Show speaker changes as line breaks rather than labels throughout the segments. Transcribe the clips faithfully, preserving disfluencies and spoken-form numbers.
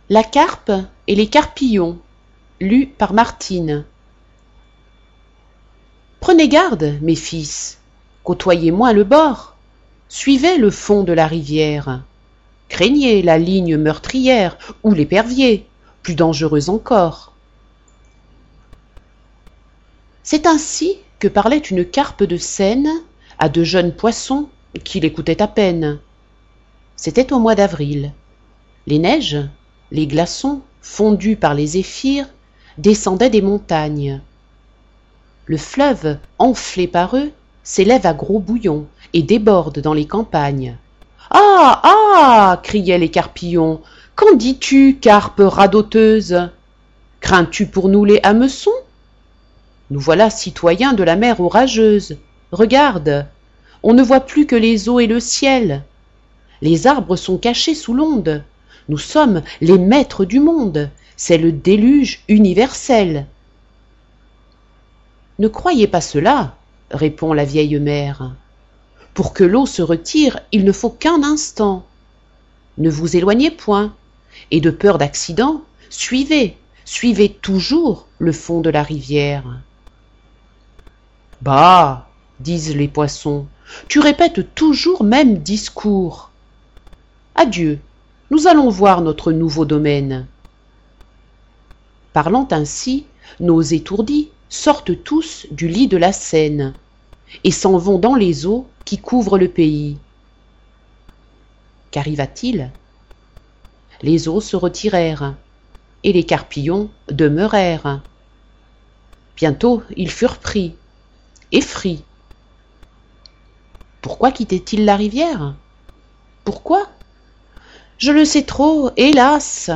La carpe et les carpillons, lu par Martine. Prenez garde, mes fils, côtoyez moins le bord, suivez le fond de la rivière, craignez la ligne meurtrière ou l'épervier, plus dangereux encore. C'est ainsi que parlait une carpe de Seine à de jeunes poissons qui l'écoutaient à peine. C'était au mois d'avril. Les neiges, les glaçons, fondus par les zéphyrs, descendaient des montagnes. Le fleuve, enflé par eux, s'élève à gros bouillons et déborde dans les campagnes. « Ah, ah !» criaient les carpillons. « Qu'en dis-tu, carpe radoteuse ? Crains-tu pour nous les hameçons ? Nous voilà citoyens de la mer orageuse. Regarde, on ne voit plus que les eaux et le ciel. Les arbres sont cachés sous l'onde. Nous sommes les maîtres du monde. C'est le déluge universel. » « Ne croyez pas cela, répond la vieille mère. Pour que l'eau se retire, il ne faut qu'un instant. Ne vous éloignez point, et de peur d'accident, suivez, suivez toujours le fond de la rivière. Bah, disent les poissons, tu répètes toujours même discours. Adieu, nous allons voir notre nouveau domaine. Parlant ainsi, nos étourdis sortent tous du lit de la Seine et s'en vont dans les eaux qui couvrent le pays. Qu'arriva-t-il? Les eaux se retirèrent et les carpillons demeurèrent. Bientôt ils furent pris, effris. Pourquoi quittaient-ils la rivière? Pourquoi? Je le sais trop, hélas!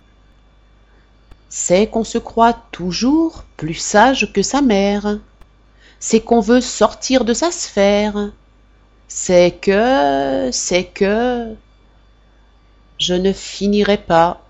C'est qu'on se croit toujours plus sage que sa mère. C'est qu'on veut sortir de sa sphère. C'est que, c'est que... Je ne finirai pas.